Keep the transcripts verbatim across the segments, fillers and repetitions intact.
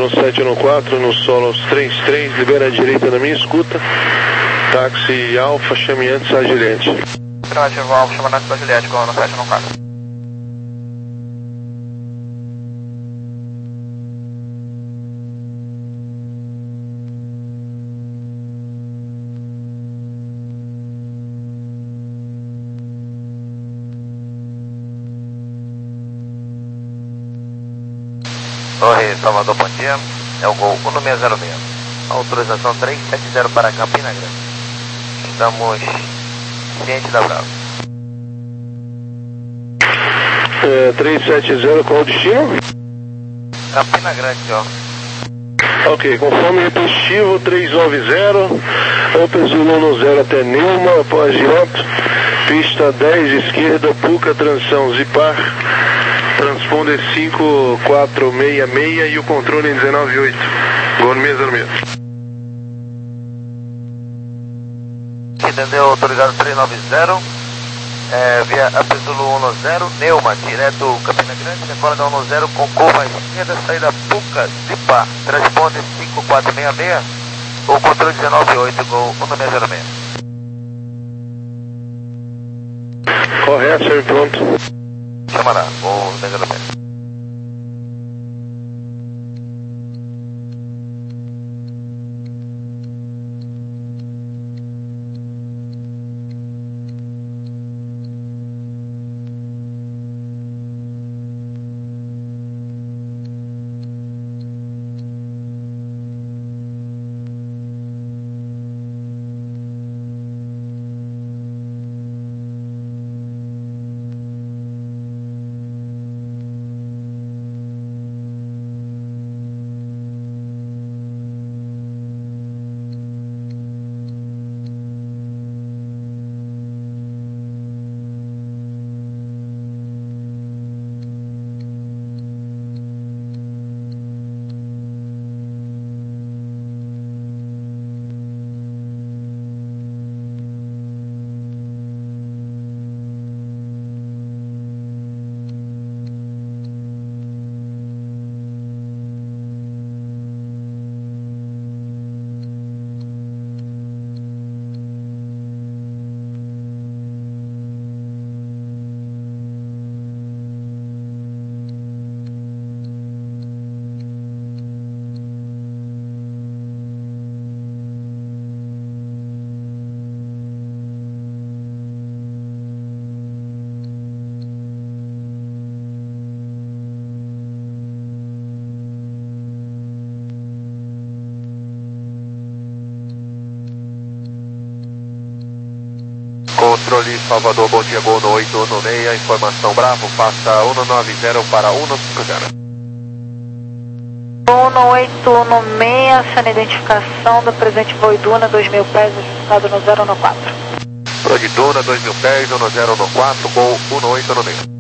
no sete um quatro, no solo aos três três, libera a direita na minha escuta. Táxi Alfa, chame antes a Juliette. Afirmativo Alfa, chama antes a Juliette, Gol no sete um quatro. Torre Salvador, bom dia. É o Gol um seis zero seis. Autorização três sete zero para Campina Grande. Estamos cientes da Bravo. É, três sete zero, qual o destino? Campina Grande, ó. Ok, conforme repetitivo, três nove zero. Opel Zulu zero até Neuma, após direto. Pista dez, esquerda, Puca, transição Zipar. Transponder cinco quatro seis seis e o controle em dezenove oito. Gol no seis zero seis. Entendeu? Autorizado três nove zero. É, via Apesulu um zero, Neuma, direto Campina Grande, decola da um zero com curva esquerda, saída Puca, Zipar. Transponder cinco quatro seis seis. O controle dezenove oito, Gol um seis zero seis. Correto, senhor, pronto. Chamará, Gol um seis zero seis. Controle Salvador, bom dia, Gol no oito um seis, informação Bravo, passa um nove zero para um cinco zero. um oito um seis, sendo identificação do presente voo Iduna, dois mil pés, registrado no zero um quatro. Voo Iduna, dois mil pés, um zero um quatro, Gol um oito um seis.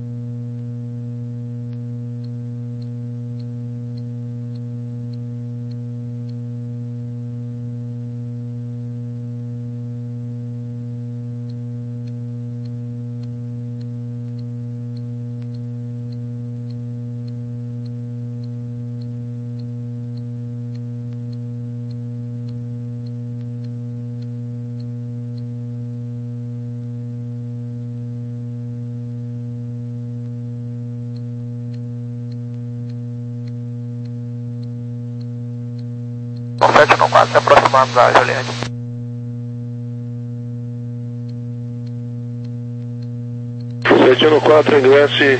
sete um quatro, se aproximando da Juliette. sete um quatro, ingresse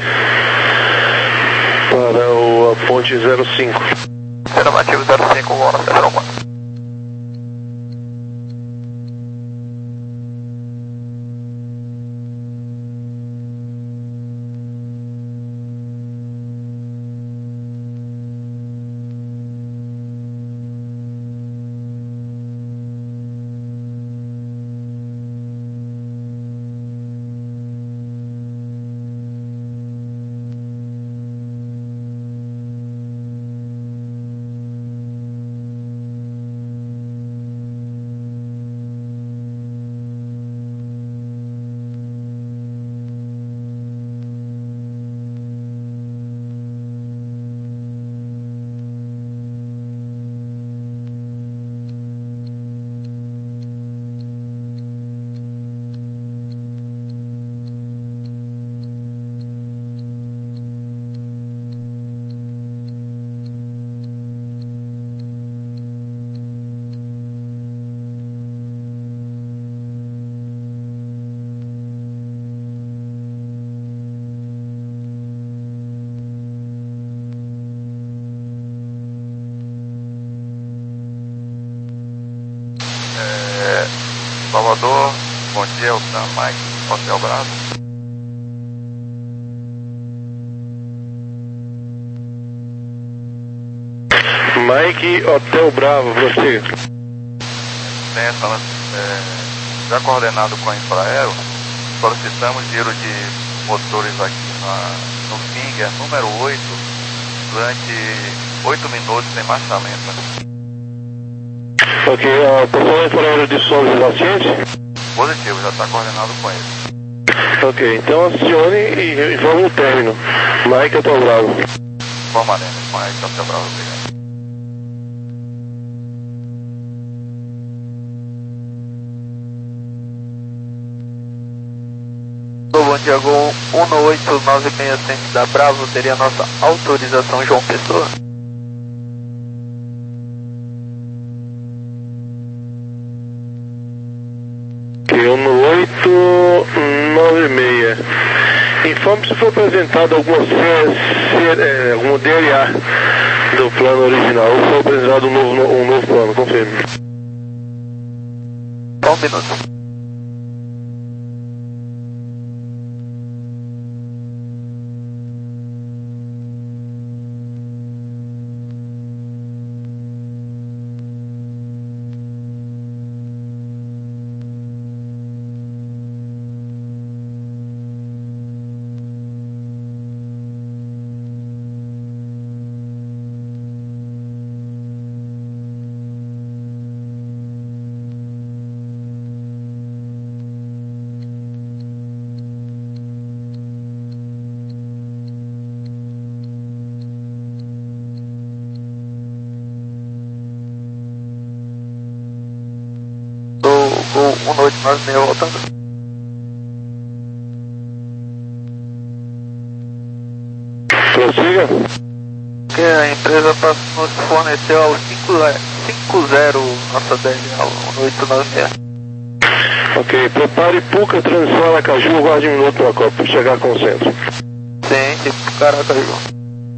para o a ponte zero cinco. Afirmativo zero cinco, Gol no sete um quatro. Bom dia, Elton, Mike, Hotel Bravo. Mike, Hotel Bravo, você. Bem, falando, é, já coordenado com a Infraero, solicitamos giro de motores aqui na, no Finger número oito durante oito minutos sem marcha lenta. Ok, a pessoa Infraero de som paciente? Positivo, já está coordenado com ele. Ok, então acione e, e vamos no término. Mike, Hotel Bravo. Formaremos, Mike, Hotel Bravo, obrigado. Bom dia, Gol um oito nove seis centro da Bravo, teria nossa autorização João Pessoa. um oito nove seis. Informe se foi apresentado alguma, C, C, é, alguma D L A do plano original ou foi apresentado um novo, um novo plano, confirme. Só um minuto. um oito nove seis voltando. Prossiga. Que a empresa nos forneceu ao cinco zero nossa D L A um oito nove seis. Ok, prepare Puca, transição Aracaju, aguarde um minuto para Copa, chegar com o centro. Ciente, Aracaju.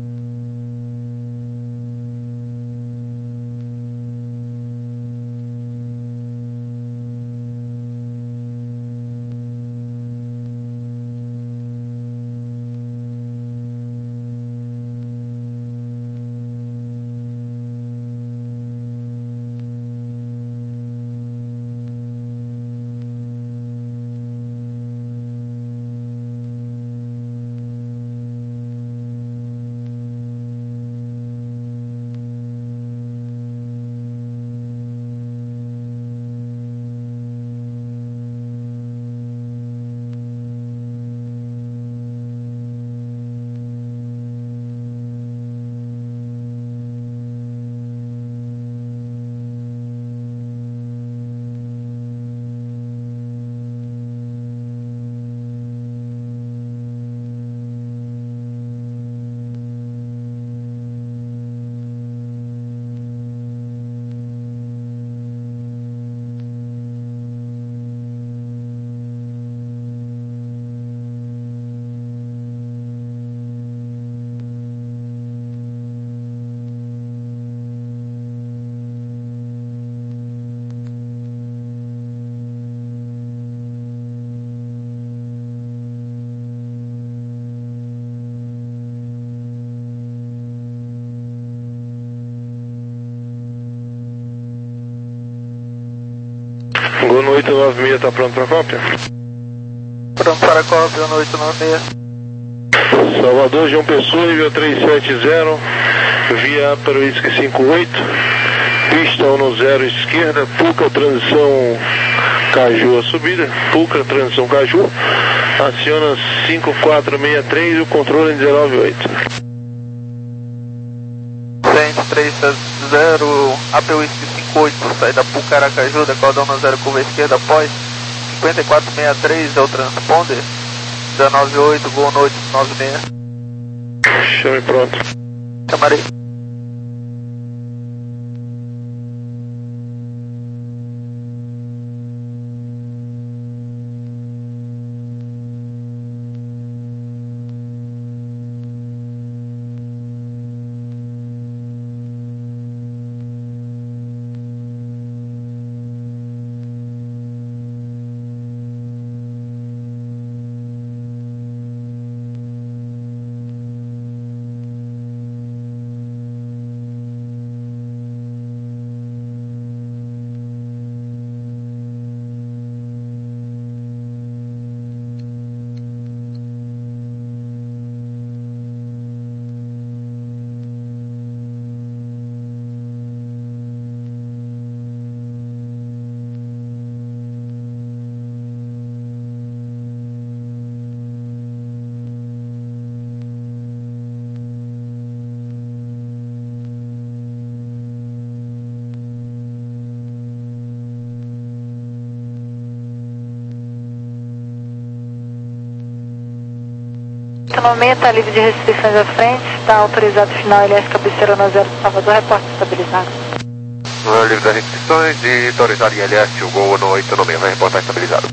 Gol oito nove seis está pronto para cópia? Pronto para a cópia, um oito nove seis. Salvador, João Pessoa, nível três sete zero, via para o Whisky cinco oito, pista um zero esquerda, Puca, transição Caju, a subida, Puca, transição Caju, aciona cinco quatro seis três e o controle em dezenove oito. Ciente três sete zero, A P Whisky cinco oito, saída Puca, Aracaju, decoda um zero, curva esquerda, após cinquenta e quatro sessenta e três é o transponder, dezenove oito, Gol oito nove seis. Chame pronto. Chamarei. Autonomia está livre de restrições à frente, está autorizado final L S cabeceira no zero Salvador, reporte estabilizado. Livre das restrições e autorizado em L S, o Gol no oito no meio, vai reportar estabilizado.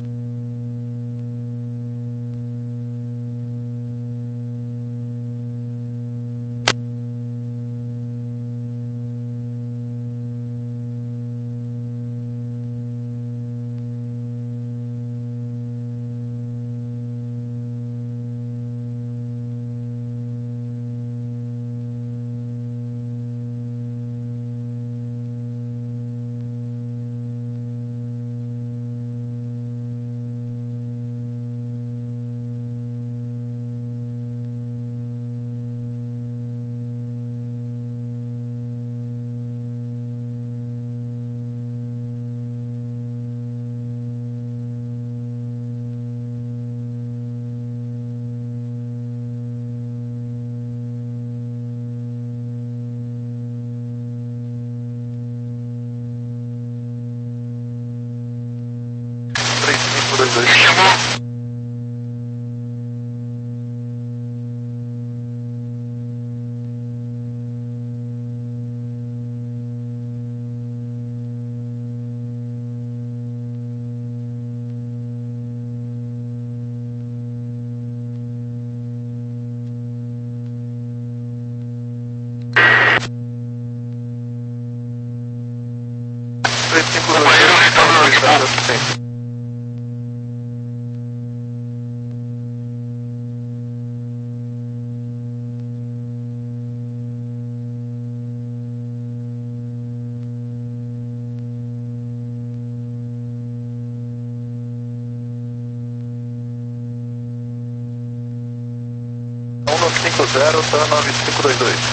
um nove cinco zero, tá nove cinco dois dois.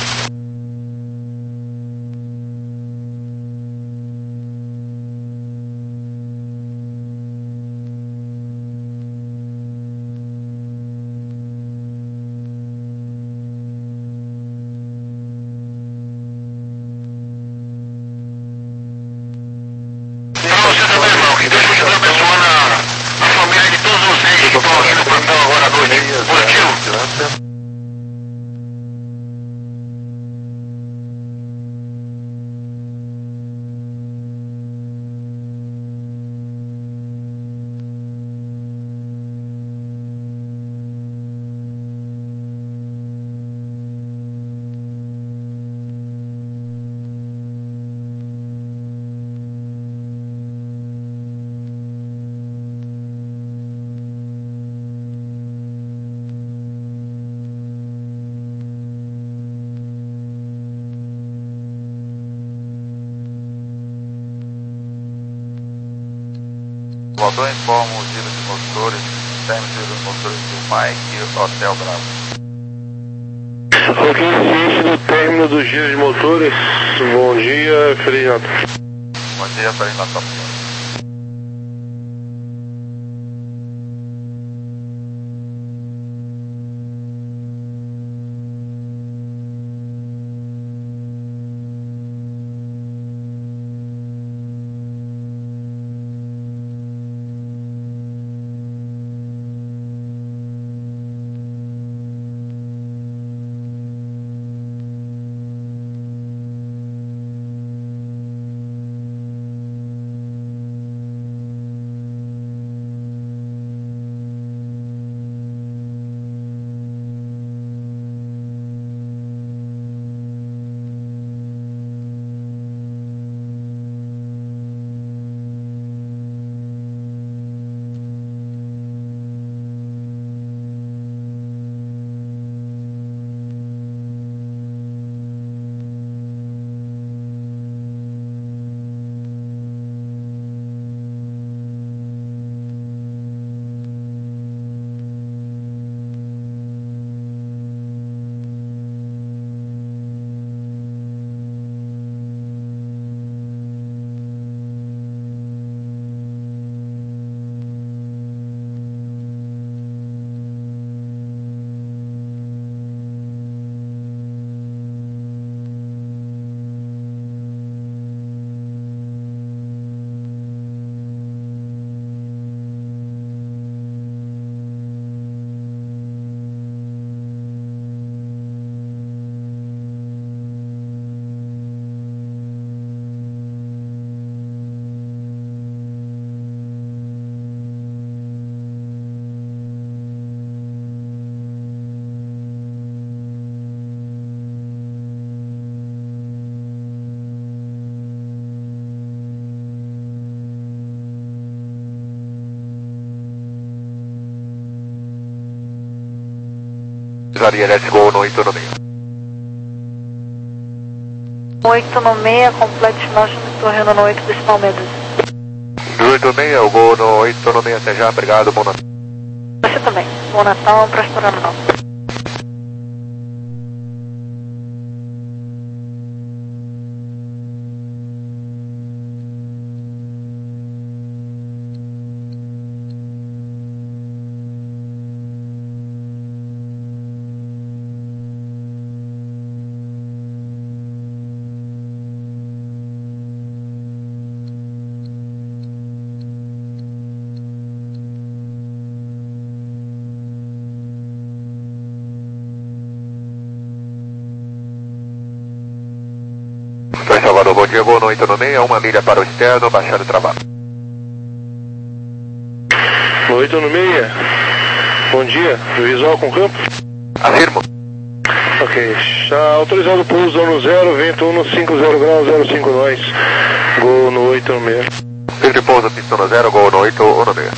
Voador informa o giro de motores, término de giro de motores do Mike Hotel Bravo. Ok, ciência do término do giro de motores. Bom dia, Feliz Natal. Bom dia, Feliz Natal. Ariete, Gol no oito no meio. oito no meio, complete nós torrendo no oito decimal medo. oito no meio, eu Gol no oito no meio, até já, obrigado, bom Natal. Você também, bom Natal, próspero ano novo. Estou em Salvador, bom dia, Gol no oito no meio, uma milha para o externo, baixar o trabalho. oito no meio, bom dia, visual com campo? Afirmo. Ok, está autorizado o pouso zona zero, vento um no cinco zero graus, zero cinco nós, Gol no oito no meio. Livre pouso, pista no zero, Gol no oito no meio.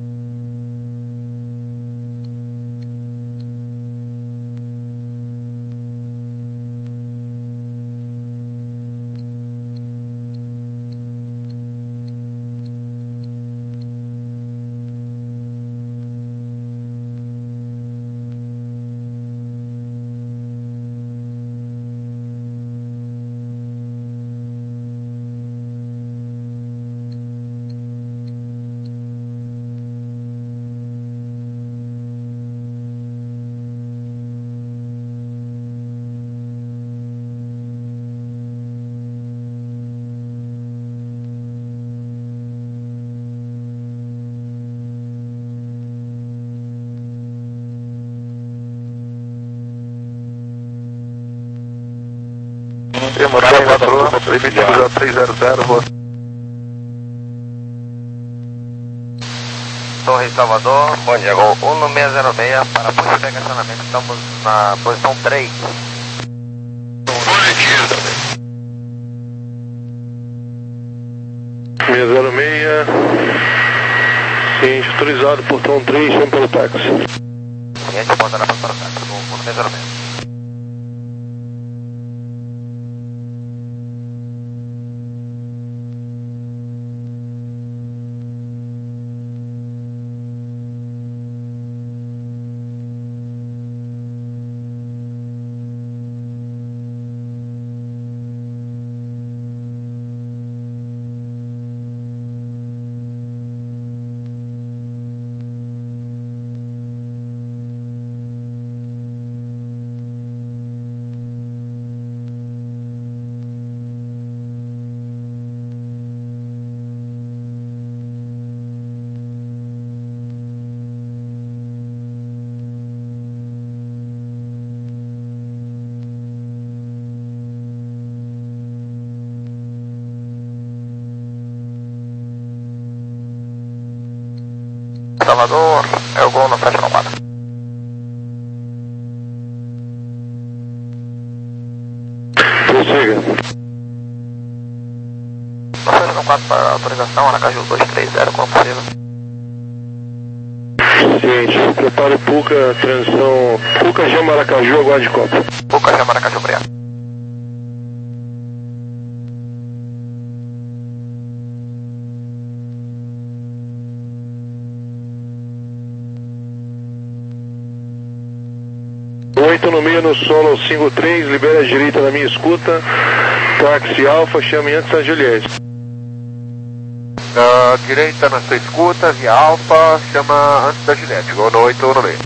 Demorar patroa, limite três zero zero, rua. Torre Salvador, bom dia, Gol um no seis zero seis, para a posição de estacionamento, estamos na posição três. seis zero seis, ciente, autorizado, portão três, chama pelo táxi. Ciente, apontará para o táxi, no seis zero seis. Salvador, é o Gol no sete quatro. Prossiga. No sete quatro para autorização, Aracaju dois três zero, como possível. Ciente, prepare Puca, transição, Puca, Gema, Aracaju, aguarde copa. Puca, Gema, Aracaju, obrigado. oito no meio no solo cinco três, libera a direita na minha escuta, táxi Alfa, chame antes a Juliette. Uh, direita na sua escuta, via Alfa, chama antes da Juliette, Gol no oito no meio.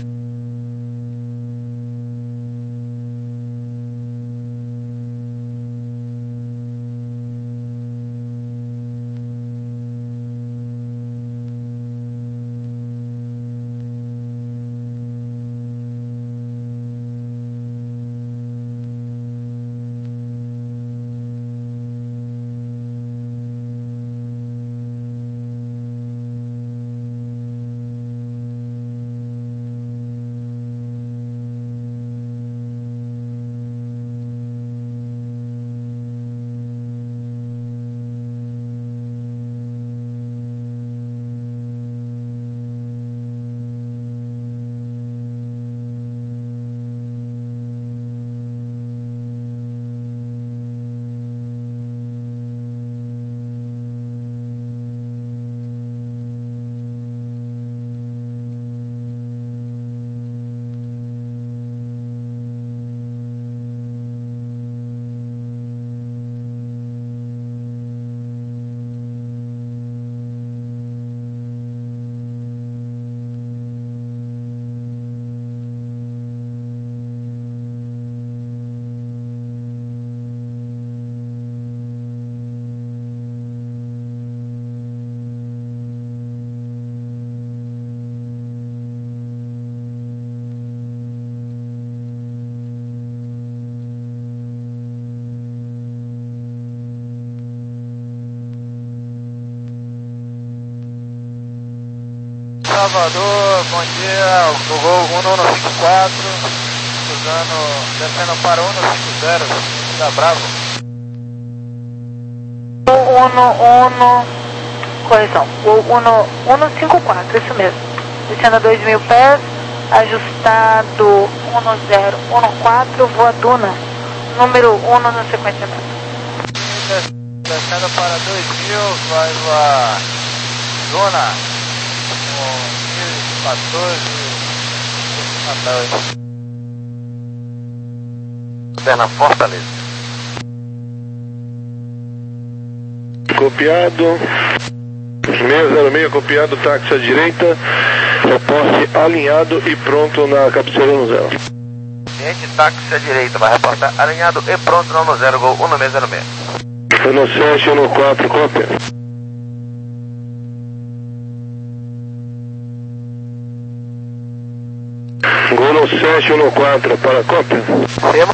Salvador, bom dia, o Gol um um cinco quatro, usando, descendo para um um cinco zero, da Bravo. um um, correção, o um um cinco quatro, isso mesmo, descendo a dois mil pés, ajustado um zero um quatro, voa Duna, número um no sequenciamento. Descendo para dois mil, vai voar Duna, com mil e quatorze, Perna Fortaleza. Copiado. seiscentos e seis, copiado, táxi à direita. Reporte alinhado e pronto na cabeceira no zero. Cliente táxi à direita, vai reportar alinhado e pronto no zero, Gol um seis zero seis. um sete um quatro, cópia. Gol sete um quatro, para cópia. Temos.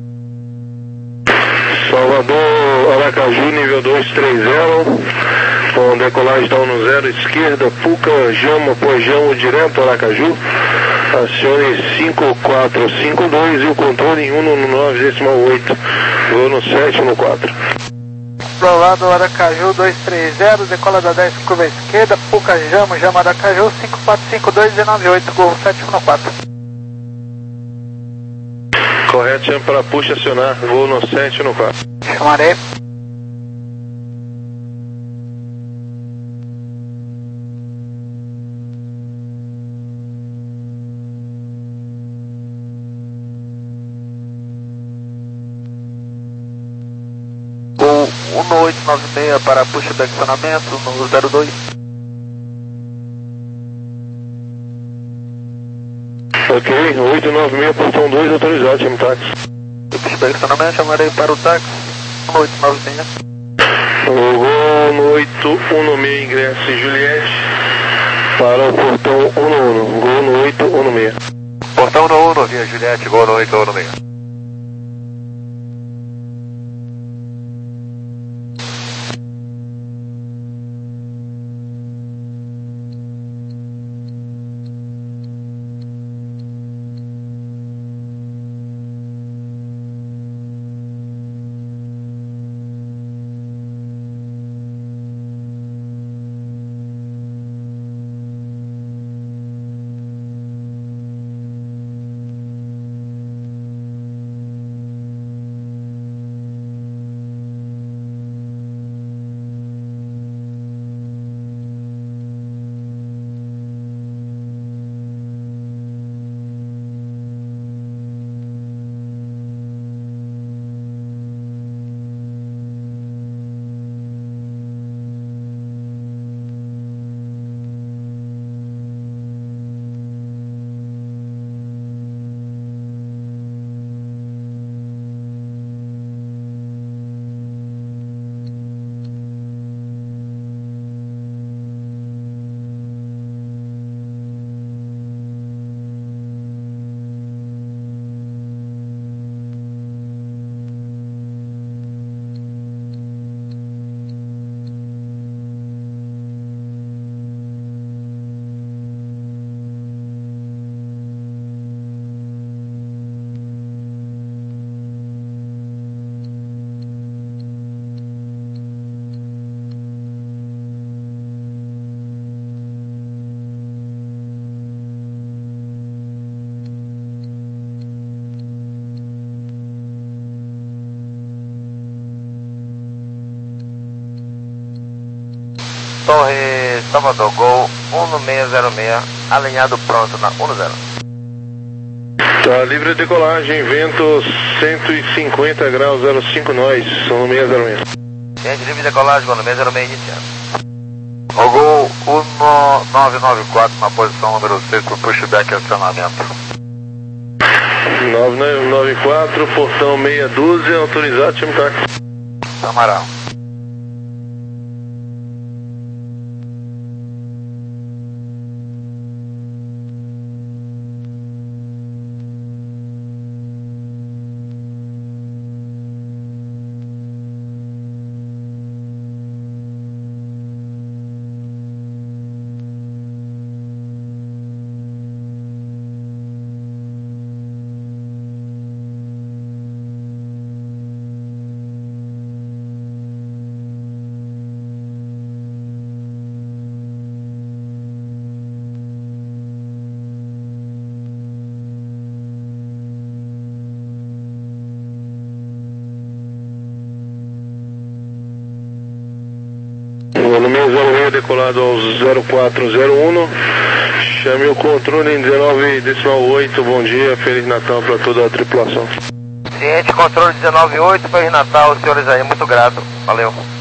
Salvador, Aracaju, nível dois três zero. Com decolagem da um zero, esquerda, Puca, Jama, Pojamo, direto, Aracaju. Acione cinco quatro cinco dois e o controle em um no nove decimal oito. Gol no sete um quatro. Aprovado, Aracaju dois três zero, decola da dez, curva esquerda, Puca, Jama, Jama, Aracaju, cinco quatro cinco dois, nove oito, Gol sete um quatro. Correto, chama para puxa acionar, voo no sete um quatro. Chamarei. Gol um oito nove seis para puxa de acionamento no zero dois. Ok, oito nove seis, portão dois, autorizado, chama táxi. Puxa de acionamento, chamarei para o táxi um oito nove seis. O Gol no oito um seis, ingresso em Juliette para o portão um um, Gol no oito um seis. Portão um um, via Juliette, Gol no oito um seis. Torre Salvador, Gol um seis zero seis, alinhado pronto na um zero. Tá livre de decolagem, vento cento e cinquenta graus, zero cinco nós, um seis zero seis. Gente, livre de decolagem, Gol um seis zero seis iniciando. O Gol um nove nove quatro na posição número seis para o pushback e acionamento. nove nove quatro, portão meia dúzia, autorizado, time táxi. Amaral. decolado ao zero quatro zero um. Chame o controle em dezenove decimal oito. Bom dia, Feliz Natal para toda a tripulação. Ciente, controle dezenove oito, Feliz Natal, senhores aí, muito grato. Valeu.